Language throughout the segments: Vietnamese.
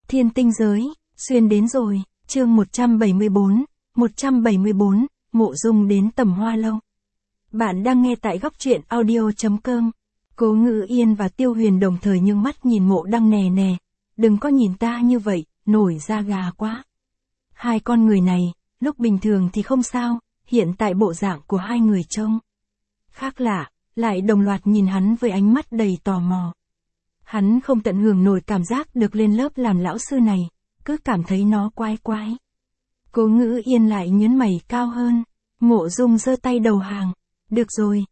Thiên tinh giới, xuyên đến rồi, chương 174, Mộ Dung đến Tầm Hoa Lâu. Bạn đang nghe tại góc truyện audio.com. Cố Ngữ Yên và Tiêu Huyền đồng thời nhướng mắt nhìn Mộ Đăng nè nè, đừng có nhìn ta như vậy, nổi da gà quá. Hai con người này, lúc bình thường thì không sao, hiện tại bộ dạng của hai người trông khác lạ, lại đồng loạt nhìn hắn với ánh mắt đầy tò mò. Hắn không tận hưởng nổi cảm giác được lên lớp làm lão sư này, cứ cảm thấy nó quái quái. Cố Ngữ Yên lại nhướng mày cao hơn, Mộ Dung giơ tay đầu hàng, được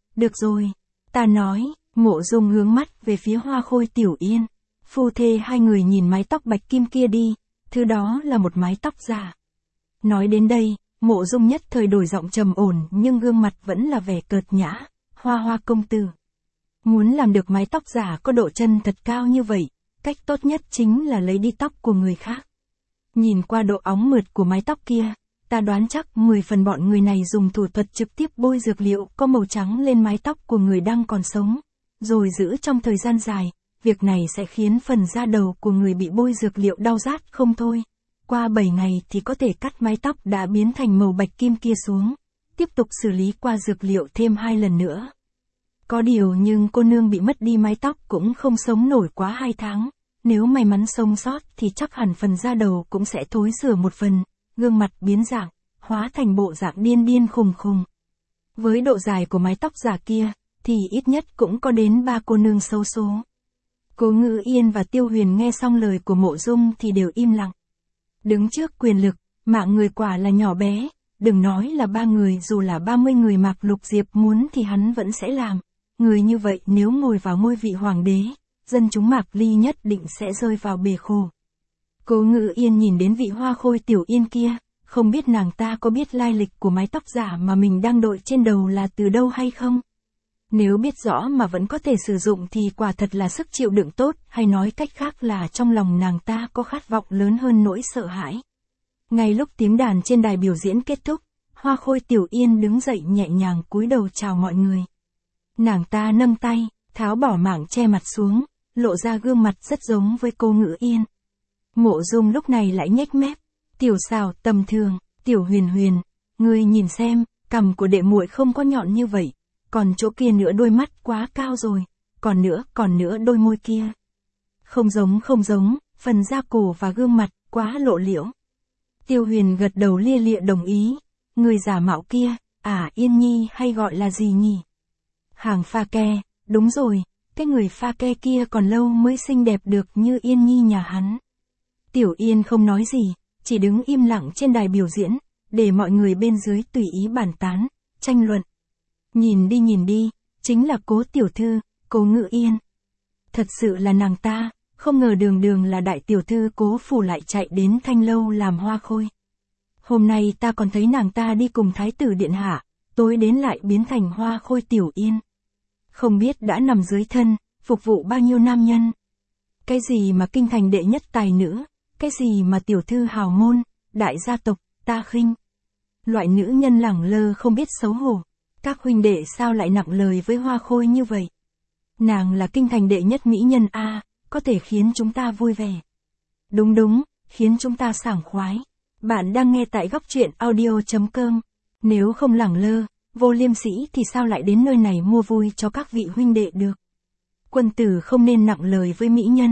rồi, ta nói. Mộ Dung hướng mắt về phía Hoa Khôi Tiểu Yên, phu thê hai người nhìn mái tóc bạch kim kia đi, thứ đó là một mái tóc giả. Nói đến đây, Mộ Dung nhất thời đổi giọng trầm ổn nhưng gương mặt vẫn là vẻ cợt nhã, Hoa công tử. Muốn làm được mái tóc giả có độ chân thật cao như vậy, cách tốt nhất chính là lấy đi tóc của người khác. Nhìn qua độ óng mượt của mái tóc kia, ta đoán chắc 10 phần bọn người này dùng thủ thuật trực tiếp bôi dược liệu có màu trắng lên mái tóc của người đang còn sống, rồi giữ trong thời gian dài, việc này sẽ khiến phần da đầu của người bị bôi dược liệu đau rát không thôi. Qua 7 ngày thì có thể cắt mái tóc đã biến thành màu bạch kim kia xuống, tiếp tục xử lý qua dược liệu thêm 2 lần nữa. Có điều nhưng cô nương bị mất đi mái tóc cũng không sống nổi quá 2 tháng, nếu may mắn sống sót thì chắc hẳn phần da đầu cũng sẽ thối rữa một phần, gương mặt biến dạng, hóa thành bộ dạng điên khùng. Với độ dài của mái tóc giả kia, thì ít nhất cũng có đến 3 cô nương xấu số. Cố Ngữ Yên và Tiêu Huyền nghe xong lời của Mộ Dung thì đều im lặng. Đứng trước quyền lực, mạng người quả là nhỏ bé, đừng nói là 3 người, dù là 30 người Mạc Lục Diệp muốn thì hắn vẫn sẽ làm. Người như vậy nếu ngồi vào ngôi vị hoàng đế, dân chúng Mạc Ly nhất định sẽ rơi vào bể khổ. Cố Ngữ Yên nhìn đến vị Hoa Khôi Tiểu Yên kia, không biết nàng ta có biết lai lịch của mái tóc giả mà mình đang đội trên đầu là từ đâu hay không? Nếu biết rõ mà vẫn có thể sử dụng thì quả thật là sức chịu đựng tốt, hay nói cách khác là trong lòng nàng ta có khát vọng lớn hơn nỗi sợ hãi. Ngay lúc tiếng đàn trên đài biểu diễn kết thúc, Hoa Khôi Tiểu Yên đứng dậy nhẹ nhàng cúi đầu chào mọi người. Nàng ta nâng tay, tháo bỏ mảng che mặt xuống, lộ ra gương mặt rất giống với Cố Ngữ Yên. Mộ Dung lúc này lại nhếch mép, tiểu xảo tầm thường, Tiểu Huyền, ngươi nhìn xem, cằm của đệ muội không có nhọn như vậy, còn chỗ kia nữa đôi mắt quá cao rồi, còn nữa đôi môi kia. Không giống, phần da cổ và gương mặt quá lộ liễu. Tiêu Huyền gật đầu lia lịa đồng ý, người giả mạo kia, Yên Nhi hay gọi là gì nhỉ? Hàng pha ke, đúng rồi, cái người pha ke kia còn lâu mới xinh đẹp được như Yên Nhi nhà hắn. Tiểu Yên không nói gì, chỉ đứng im lặng trên đài biểu diễn, để mọi người bên dưới tùy ý bàn tán, tranh luận. Nhìn đi, chính là Cố tiểu thư, Cố Ngữ Yên. Thật sự là nàng ta, không ngờ đường là đại tiểu thư Cố phủ lại chạy đến Thanh Lâu làm Hoa Khôi. Hôm nay ta còn thấy nàng ta đi cùng Thái tử điện hạ, tối đến lại biến thành Hoa Khôi Tiểu Yên. Không biết đã nằm dưới thân, phục vụ bao nhiêu nam nhân. Cái gì mà kinh thành đệ nhất tài nữ, cái gì mà tiểu thư hào môn, đại gia tộc, ta khinh. Loại nữ nhân lẳng lơ không biết xấu hổ. Các huynh đệ sao lại nặng lời với Hoa Khôi như vậy? Nàng là kinh thành đệ nhất mỹ nhân a, có thể khiến chúng ta vui vẻ. Đúng, khiến chúng ta sảng khoái. Bạn đang nghe tại góc truyện audio.com. Nếu không lẳng lơ, vô liêm sỉ thì sao lại đến nơi này mua vui cho các vị huynh đệ được? Quân tử không nên nặng lời với mỹ nhân.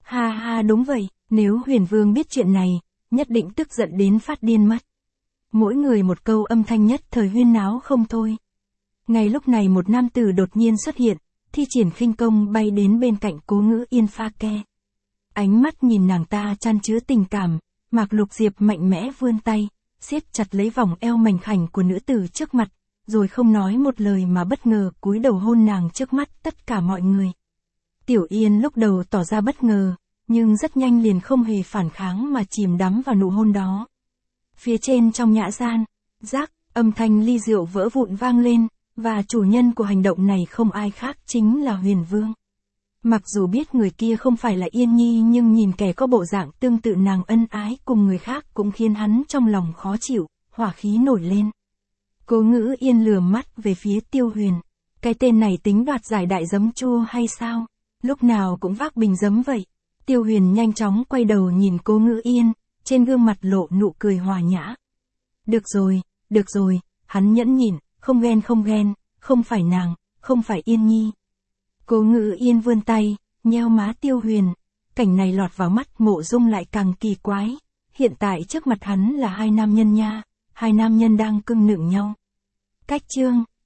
Ha đúng vậy, nếu Huyền Vương biết chuyện này, nhất định tức giận đến phát điên mất. Mỗi người một câu âm thanh nhất thời huyên náo không thôi. Ngay lúc này một nam tử đột nhiên xuất hiện, thi triển khinh công bay đến bên cạnh Cố Ngữ Yên pha ke. Ánh mắt nhìn nàng ta chan chứa tình cảm, Mạc Lục Diệp mạnh mẽ vươn tay, siết chặt lấy vòng eo mảnh khảnh của nữ tử trước mặt, rồi không nói một lời mà bất ngờ cúi đầu hôn nàng trước mắt tất cả mọi người. Tiểu Yên lúc đầu tỏ ra bất ngờ, nhưng rất nhanh liền không hề phản kháng mà chìm đắm vào nụ hôn đó. Phía trên trong nhã gian, rác, âm thanh ly rượu vỡ vụn vang lên, và chủ nhân của hành động này không ai khác chính là Huyền Vương. Mặc dù biết người kia không phải là Yên Nhi nhưng nhìn kẻ có bộ dạng tương tự nàng ân ái cùng người khác cũng khiến hắn trong lòng khó chịu, hỏa khí nổi lên. Cố Ngữ Yên lườm mắt về phía Tiêu Huyền. Cái tên này tính đoạt giải đại giấm chua hay sao? Lúc nào cũng vác bình giấm vậy. Tiêu Huyền nhanh chóng quay đầu nhìn Cố Ngữ Yên, trên gương mặt lộ nụ cười hòa nhã. Được rồi, hắn nhẫn nhịn, không ghen, không phải nàng, không phải Yên Nhi. Cố Ngữ Yên vươn tay, nheo má Tiêu Huyền, cảnh này lọt vào mắt Mộ Dung lại càng kỳ quái. Hiện tại trước mặt hắn là hai nam nhân nha, hai nam nhân đang cưng nựng nhau. Cách chương